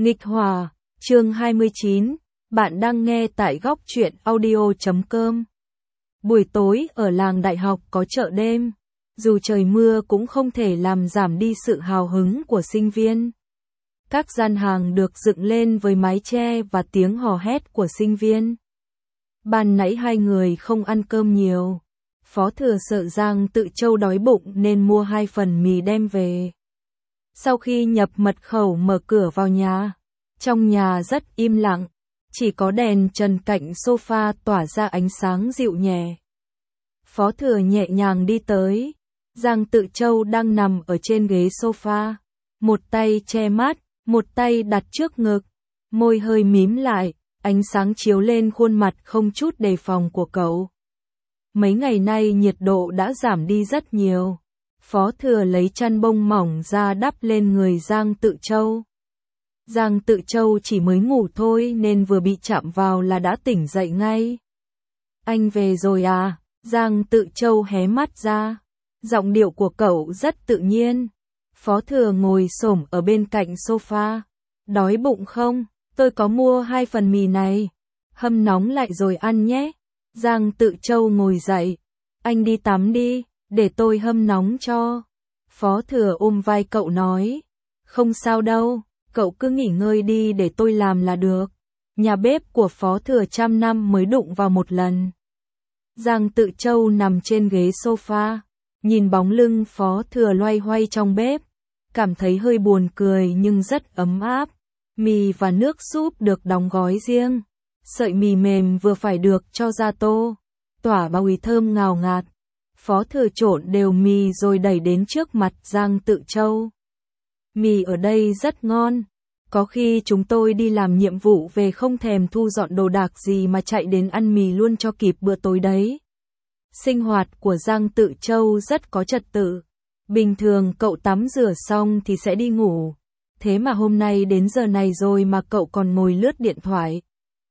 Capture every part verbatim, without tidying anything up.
Nghịch Hòa, chương hai mươi chín, bạn đang nghe tại góc truyện audio chấm com. Buổi tối ở làng đại học có chợ đêm, dù trời mưa cũng không thể làm giảm đi sự hào hứng của sinh viên. Các gian hàng được dựng lên với mái che và tiếng hò hét của sinh viên. Ban nãy hai người không ăn cơm nhiều. Phó thừa sợ Giang Tự Châu đói bụng nên mua hai phần mì đem về. Sau khi nhập mật khẩu mở cửa vào nhà, trong nhà rất im lặng, chỉ có đèn trần cạnh sofa tỏa ra ánh sáng dịu nhẹ. Phó thừa nhẹ nhàng đi tới, Giang Tự Châu đang nằm ở trên ghế sofa, một tay che mắt, một tay đặt trước ngực, môi hơi mím lại, ánh sáng chiếu lên khuôn mặt không chút đề phòng của cậu. Mấy ngày nay nhiệt độ đã giảm đi rất nhiều. Phó thừa lấy chăn bông mỏng ra đắp lên người Giang Tự Châu. Giang Tự Châu chỉ mới ngủ thôi nên vừa bị chạm vào là đã tỉnh dậy ngay. Anh về rồi à? Giang Tự Châu hé mắt ra. Giọng điệu của cậu rất tự nhiên. Phó thừa ngồi xổm ở bên cạnh sofa. Đói bụng không? Tôi có mua hai phần mì này. Hâm nóng lại rồi ăn nhé. Giang Tự Châu ngồi dậy. Anh đi tắm đi, để tôi hâm nóng cho. Phó thừa ôm vai cậu nói. Không sao đâu, cậu cứ nghỉ ngơi đi để tôi làm là được. Nhà bếp của Phó thừa trăm năm mới đụng vào một lần. Giang Tự Châu nằm trên ghế sofa, nhìn bóng lưng Phó thừa loay hoay trong bếp. Cảm thấy hơi buồn cười nhưng rất ấm áp. Mì và nước súp được đóng gói riêng. Sợi mì mềm vừa phải được cho ra tô, tỏa bao mùi thơm ngào ngạt. Phó thừa trộn đều mì rồi đẩy đến trước mặt Giang Tự Châu. Mì ở đây rất ngon. Có khi chúng tôi đi làm nhiệm vụ về không thèm thu dọn đồ đạc gì mà chạy đến ăn mì luôn cho kịp bữa tối đấy. Sinh hoạt của Giang Tự Châu rất có trật tự. Bình thường cậu tắm rửa xong thì sẽ đi ngủ. Thế mà hôm nay đến giờ này rồi mà cậu còn ngồi lướt điện thoại.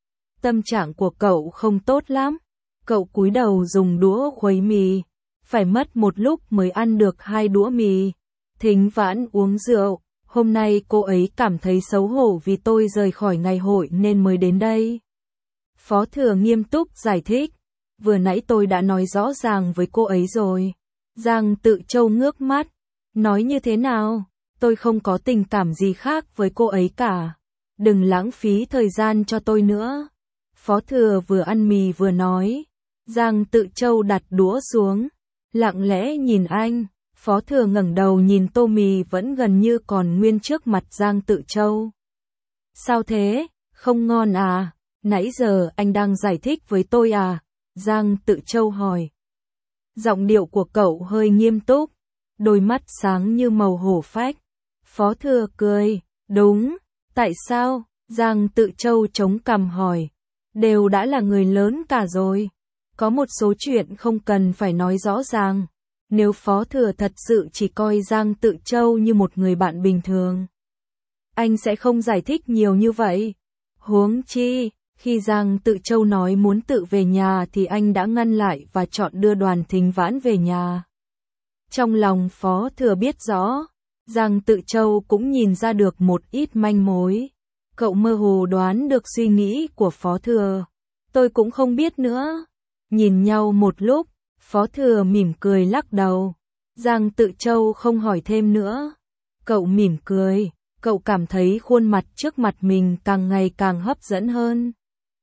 Tâm trạng của cậu không tốt lắm. Cậu cúi đầu dùng đũa khuấy mì. Phải mất một lúc mới ăn được hai đũa mì. Thính Vãn uống rượu. Hôm nay cô ấy cảm thấy xấu hổ vì tôi rời khỏi ngày hội nên mới đến đây. Phó thừa nghiêm túc giải thích. Vừa nãy tôi đã nói rõ ràng với cô ấy rồi. Giang Tự Châu ngước mắt. Nói như thế nào? Tôi không có tình cảm gì khác với cô ấy cả. Đừng lãng phí thời gian cho tôi nữa. Phó thừa vừa ăn mì vừa nói. Giang Tự Châu đặt đũa xuống, lặng lẽ nhìn anh. Phó thừa ngẩng đầu nhìn tô mì vẫn gần như còn nguyên trước mặt Giang Tự Châu. Sao thế? Không ngon à? Nãy giờ anh đang giải thích với tôi à? Giang Tự Châu hỏi. Giọng điệu của cậu hơi nghiêm túc, đôi mắt sáng như màu hổ phách. Phó thừa cười. Đúng. Tại sao? Giang Tự Châu chống cằm hỏi. Đều đã là người lớn cả rồi. Có một số chuyện không cần phải nói rõ ràng. Nếu Phó thừa thật sự chỉ coi Giang Tự Châu như một người bạn bình thường, anh sẽ không giải thích nhiều như vậy. Huống chi, khi Giang Tự Châu nói muốn tự về nhà thì anh đã ngăn lại và chọn đưa Đoàn Thính Vãn về nhà. Trong lòng Phó thừa biết rõ, Giang Tự Châu cũng nhìn ra được một ít manh mối. Cậu mơ hồ đoán được suy nghĩ của Phó thừa. Tôi cũng không biết nữa. Nhìn nhau một lúc, Phó thừa mỉm cười lắc đầu. Giang Tự Châu không hỏi thêm nữa. Cậu mỉm cười, cậu cảm thấy khuôn mặt trước mặt mình càng ngày càng hấp dẫn hơn.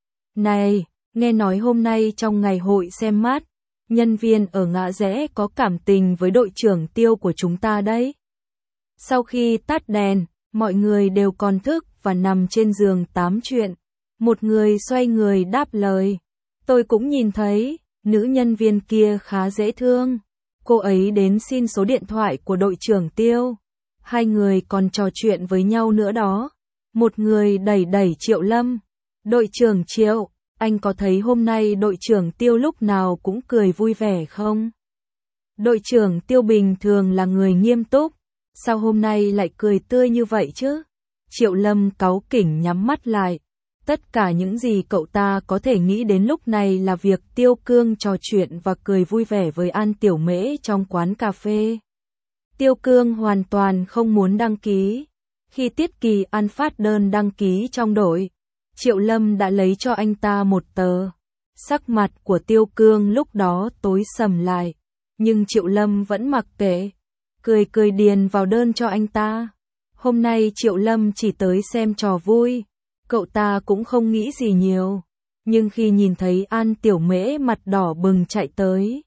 Này, nghe nói hôm nay trong ngày hội xem mát, nhân viên ở ngã rẽ có cảm tình với đội trưởng Tiêu của chúng ta đấy. Sau khi tắt đèn, mọi người đều còn thức và nằm trên giường tám chuyện. Một người xoay người đáp lời. Tôi cũng nhìn thấy, nữ nhân viên kia khá dễ thương. Cô ấy đến xin số điện thoại của đội trưởng Tiêu. Hai người còn trò chuyện với nhau nữa đó. Một người đẩy đẩy Triệu Lâm. Đội trưởng Triệu, anh có thấy hôm nay đội trưởng Tiêu lúc nào cũng cười vui vẻ không? Đội trưởng Tiêu bình thường là người nghiêm túc. Sao hôm nay lại cười tươi như vậy chứ? Triệu Lâm cáu kỉnh nhắm mắt lại. Tất cả những gì cậu ta có thể nghĩ đến lúc này là việc Tiêu Cương trò chuyện và cười vui vẻ với An Tiểu Mễ trong quán cà phê. Tiêu Cương hoàn toàn không muốn đăng ký. Khi Tiết Kỳ An phát đơn đăng ký trong đội, Triệu Lâm đã lấy cho anh ta một tờ. Sắc mặt của Tiêu Cương lúc đó tối sầm lại, nhưng Triệu Lâm vẫn mặc kệ, cười cười điền vào đơn cho anh ta. Hôm nay Triệu Lâm chỉ tới xem trò vui, cậu ta cũng không nghĩ gì nhiều, nhưng khi nhìn thấy An Tiểu Mễ mặt đỏ bừng chạy tới,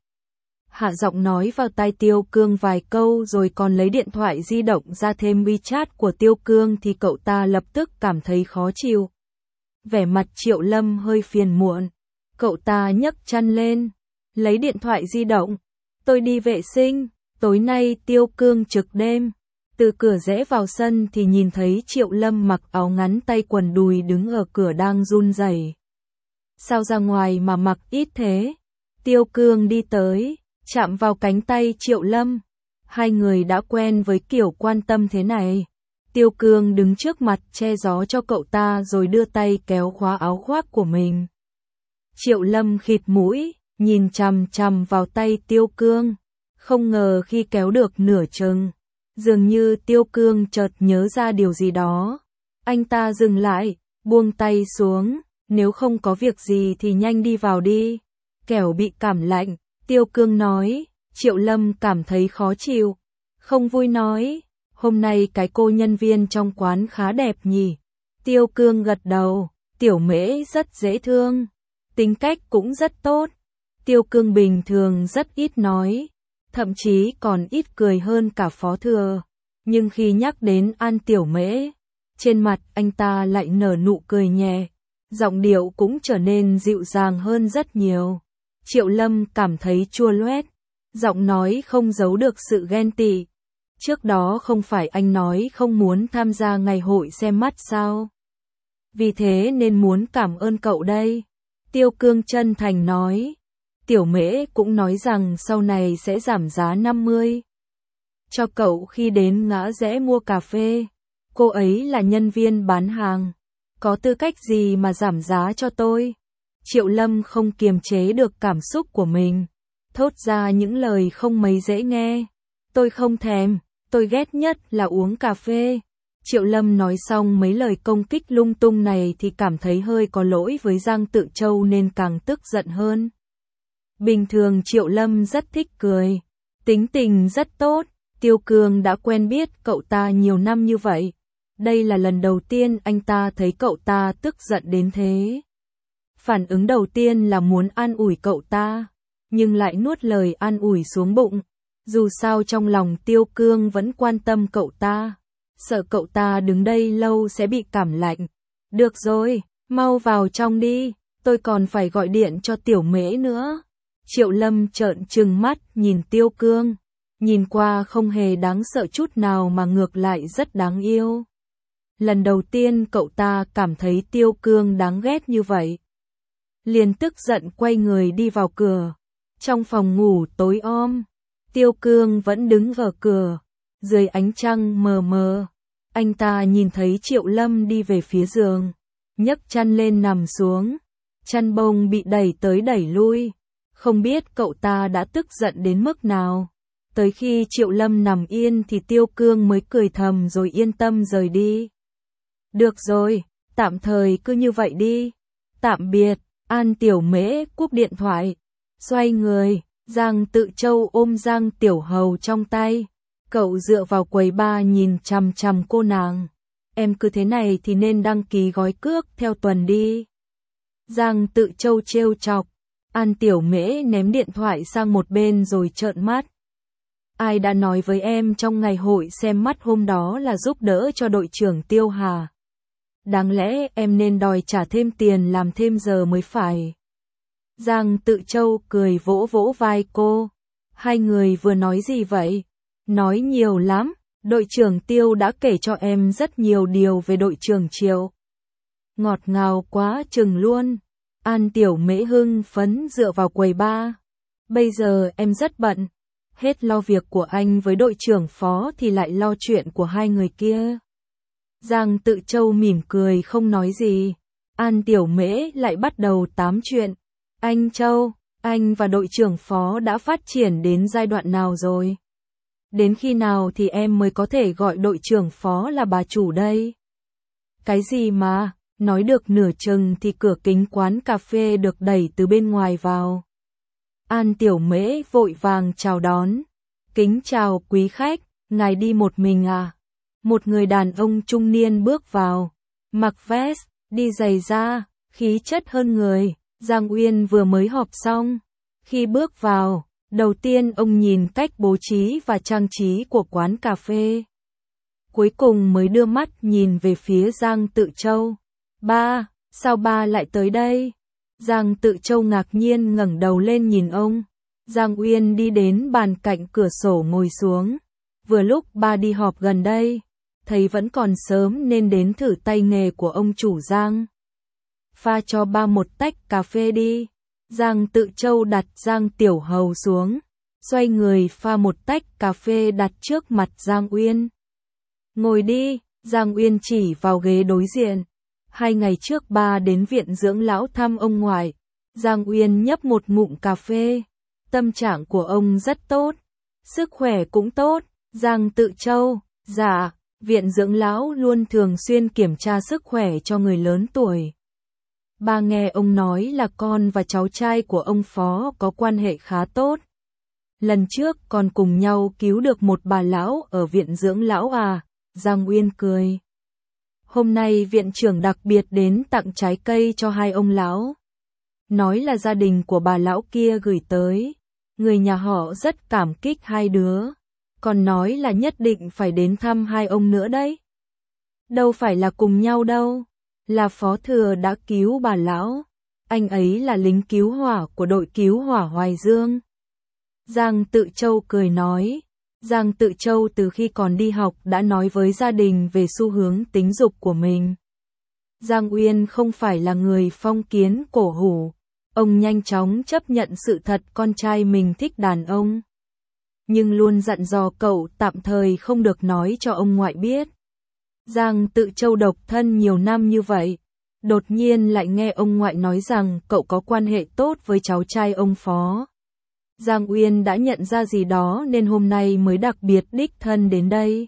hạ giọng nói vào tai Tiêu Cương vài câu rồi còn lấy điện thoại di động ra thêm WeChat của Tiêu Cương thì cậu ta lập tức cảm thấy khó chịu. Vẻ mặt Triệu Lâm hơi phiền muộn, cậu ta nhấc chăn lên, lấy điện thoại di động. Tôi đi vệ sinh, tối nay Tiêu Cương trực đêm. Từ cửa rẽ vào sân thì nhìn thấy Triệu Lâm mặc áo ngắn tay quần đùi đứng ở cửa đang run rẩy. Sao ra ngoài mà mặc ít thế? Tiêu Cương đi tới, chạm vào cánh tay Triệu Lâm. Hai người đã quen với kiểu quan tâm thế này. Tiêu Cương đứng trước mặt che gió cho cậu ta rồi đưa tay kéo khóa áo khoác của mình. Triệu Lâm khịt mũi, nhìn chằm chằm vào tay Tiêu Cương. Không ngờ khi kéo được nửa chừng, dường như Tiêu Cương chợt nhớ ra điều gì đó. Anh ta dừng lại, buông tay xuống, nếu không có việc gì thì nhanh đi vào đi. Kẻo bị cảm lạnh, Tiêu Cương nói. Triệu Lâm cảm thấy khó chịu, không vui nói. Hôm nay cái cô nhân viên trong quán khá đẹp nhỉ? Tiêu Cương gật đầu, Tiểu Mễ rất dễ thương, tính cách cũng rất tốt. Tiêu Cương bình thường rất ít nói, thậm chí còn ít cười hơn cả Phó Thừa. Nhưng khi nhắc đến An Tiểu Mễ, trên mặt anh ta lại nở nụ cười nhẹ, giọng điệu cũng trở nên dịu dàng hơn rất nhiều. Triệu Lâm cảm thấy chua loét, giọng nói không giấu được sự ghen tị. Trước đó không phải anh nói không muốn tham gia ngày hội xem mắt sao? Vì thế nên muốn cảm ơn cậu đây. Tiêu Cương chân thành nói. Tiểu Mễ cũng nói rằng sau này sẽ giảm giá năm mươi cho cậu khi đến ngã rẽ mua cà phê. Cô ấy là nhân viên bán hàng, có tư cách gì mà giảm giá cho tôi? Triệu Lâm không kiềm chế được cảm xúc của mình, thốt ra những lời không mấy dễ nghe. Tôi không thèm, tôi ghét nhất là uống cà phê. Triệu Lâm nói xong mấy lời công kích lung tung này thì cảm thấy hơi có lỗi với Giang Tự Châu nên càng tức giận hơn. Bình thường Triệu Lâm rất thích cười, tính tình rất tốt, Tiêu Cương đã quen biết cậu ta nhiều năm như vậy. Đây là lần đầu tiên anh ta thấy cậu ta tức giận đến thế. Phản ứng đầu tiên là muốn an ủi cậu ta, nhưng lại nuốt lời an ủi xuống bụng. Dù sao trong lòng Tiêu Cương vẫn quan tâm cậu ta, sợ cậu ta đứng đây lâu sẽ bị cảm lạnh. Được rồi, mau vào trong đi, tôi còn phải gọi điện cho Tiểu Mễ nữa. Triệu Lâm trợn trừng mắt nhìn Tiêu Cương, nhìn qua không hề đáng sợ chút nào mà ngược lại rất đáng yêu. Lần đầu tiên cậu ta cảm thấy Tiêu Cương đáng ghét như vậy. Liền tức giận quay người đi vào cửa. Trong phòng ngủ tối om, Tiêu Cương vẫn đứng ở cửa, dưới ánh trăng mờ mờ. Anh ta nhìn thấy Triệu Lâm đi về phía giường, nhấc chăn lên nằm xuống, chăn bông bị đẩy tới đẩy lui. Không biết cậu ta đã tức giận đến mức nào. Tới khi Triệu Lâm nằm yên thì Tiêu Cương mới cười thầm rồi yên tâm rời đi. Được rồi, tạm thời cứ như vậy đi. Tạm biệt. An Tiểu Mễ cúp điện thoại, xoay người, Giang Tự Châu ôm Giang Tiểu Hầu trong tay. Cậu dựa vào quầy bar nhìn chằm chằm cô nàng. Em cứ thế này thì nên đăng ký gói cước theo tuần đi. Giang Tự Châu trêu chọc. An Tiểu Mễ ném điện thoại sang một bên rồi trợn mắt. Ai đã nói với em trong ngày hội xem mắt hôm đó là giúp đỡ cho đội trưởng Tiêu Hà? Đáng lẽ em nên đòi trả thêm tiền làm thêm giờ mới phải. Giang Tự Châu cười vỗ vỗ vai cô. Hai người vừa nói gì vậy? Nói nhiều lắm, đội trưởng Tiêu đã kể cho em rất nhiều điều về đội trưởng Triệu. Ngọt ngào quá chừng luôn. An Tiểu Mễ hưng phấn dựa vào quầy bar. Bây giờ em rất bận, hết lo việc của anh với đội trưởng Phó thì lại lo chuyện của hai người kia. Giang Tự Châu mỉm cười không nói gì. An Tiểu Mễ lại bắt đầu tám chuyện. Anh Châu, anh và đội trưởng Phó đã phát triển đến giai đoạn nào rồi? Đến khi nào thì em mới có thể gọi đội trưởng Phó là bà chủ đây? Cái gì mà, nói được nửa chừng thì cửa kính quán cà phê được đẩy từ bên ngoài vào. An Tiểu Mễ vội vàng chào đón. Kính chào quý khách, ngài đi một mình à? Một người đàn ông trung niên bước vào, mặc vest, đi giày da, khí chất hơn người. Giang Uyên vừa mới họp xong. Khi bước vào, đầu tiên ông nhìn cách bố trí và trang trí của quán cà phê. Cuối cùng mới đưa mắt nhìn về phía Giang Tự Châu. Ba, sao ba lại tới đây? Giang Tự Châu ngạc nhiên ngẩng đầu lên nhìn ông. Giang Uyên đi đến bàn cạnh cửa sổ ngồi xuống. Vừa lúc ba đi họp gần đây, thấy vẫn còn sớm nên đến thử tay nghề của ông chủ Giang. Pha cho ba một tách cà phê đi. Giang Tự Châu đặt Giang Tiểu Hầu xuống, xoay người pha một tách cà phê đặt trước mặt Giang Uyên. Ngồi đi, Giang Uyên chỉ vào ghế đối diện. Hai ngày trước ba đến viện dưỡng lão thăm ông ngoại. Giang Uyên nhấp một ngụm cà phê. Tâm trạng của ông rất tốt, sức khỏe cũng tốt. Giang Tự Châu, dạ, viện dưỡng lão luôn thường xuyên kiểm tra sức khỏe cho người lớn tuổi. Ba nghe ông nói là con và cháu trai của ông Phó có quan hệ khá tốt. Lần trước còn cùng nhau cứu được một bà lão ở viện dưỡng lão à? Giang Uyên cười. Hôm nay viện trưởng đặc biệt đến tặng trái cây cho hai ông lão. Nói là gia đình của bà lão kia gửi tới. Người nhà họ rất cảm kích hai đứa. Còn nói là nhất định phải đến thăm hai ông nữa đấy. Đâu phải là cùng nhau đâu. Là Phó Thừa đã cứu bà lão. Anh ấy là lính cứu hỏa của đội cứu hỏa Hoài Dương. Giang Tự Châu cười nói. Giang Tự Châu từ khi còn đi học đã nói với gia đình về xu hướng tính dục của mình. Giang Uyên không phải là người phong kiến cổ hủ. Ông nhanh chóng chấp nhận sự thật con trai mình thích đàn ông. Nhưng luôn dặn dò cậu tạm thời không được nói cho ông ngoại biết. Giang Tự Châu độc thân nhiều năm như vậy, đột nhiên lại nghe ông ngoại nói rằng cậu có quan hệ tốt với cháu trai ông Phó. Giang Uyên đã nhận ra gì đó nên hôm nay mới đặc biệt đích thân đến đây.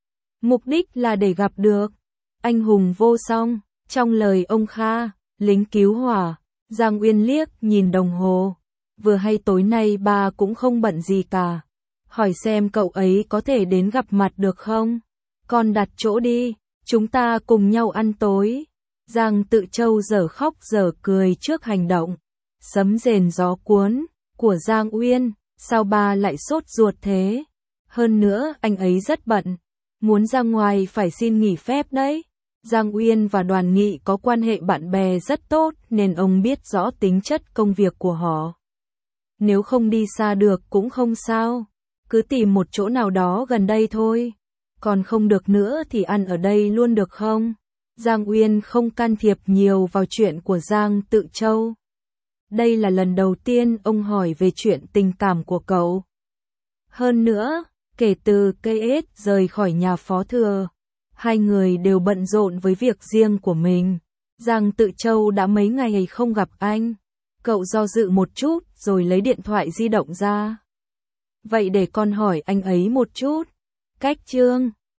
Mục đích là để gặp được anh hùng vô song. Trong lời ông Kha, lính cứu hỏa, Giang Uyên liếc nhìn đồng hồ. Vừa hay tối nay ba cũng không bận gì cả. Hỏi xem cậu ấy có thể đến gặp mặt được không? Con đặt chỗ đi, chúng ta cùng nhau ăn tối. Giang Tự Châu dở khóc dở cười trước hành động sấm rền gió cuốn của Giang Uyên. Sao ba lại sốt ruột thế? Hơn nữa anh ấy rất bận, muốn ra ngoài phải xin nghỉ phép đấy. Giang Uyên và Đoàn Nghị có quan hệ bạn bè rất tốt nên ông biết rõ tính chất công việc của họ. Nếu không đi xa được cũng không sao, cứ tìm một chỗ nào đó gần đây thôi. Còn không được nữa thì ăn ở đây luôn được không? Giang Uyên không can thiệp nhiều vào chuyện của Giang Tự Châu. Đây là lần đầu tiên ông hỏi về chuyện tình cảm của cậu. Hơn nữa, kể từ cây S rời khỏi nhà Phó Thừa, hai người đều bận rộn với việc riêng của mình. Giang Tự Châu đã mấy ngày không gặp anh. Cậu do dự một chút rồi lấy điện thoại di động ra. Vậy để con hỏi anh ấy một chút. Cách Trương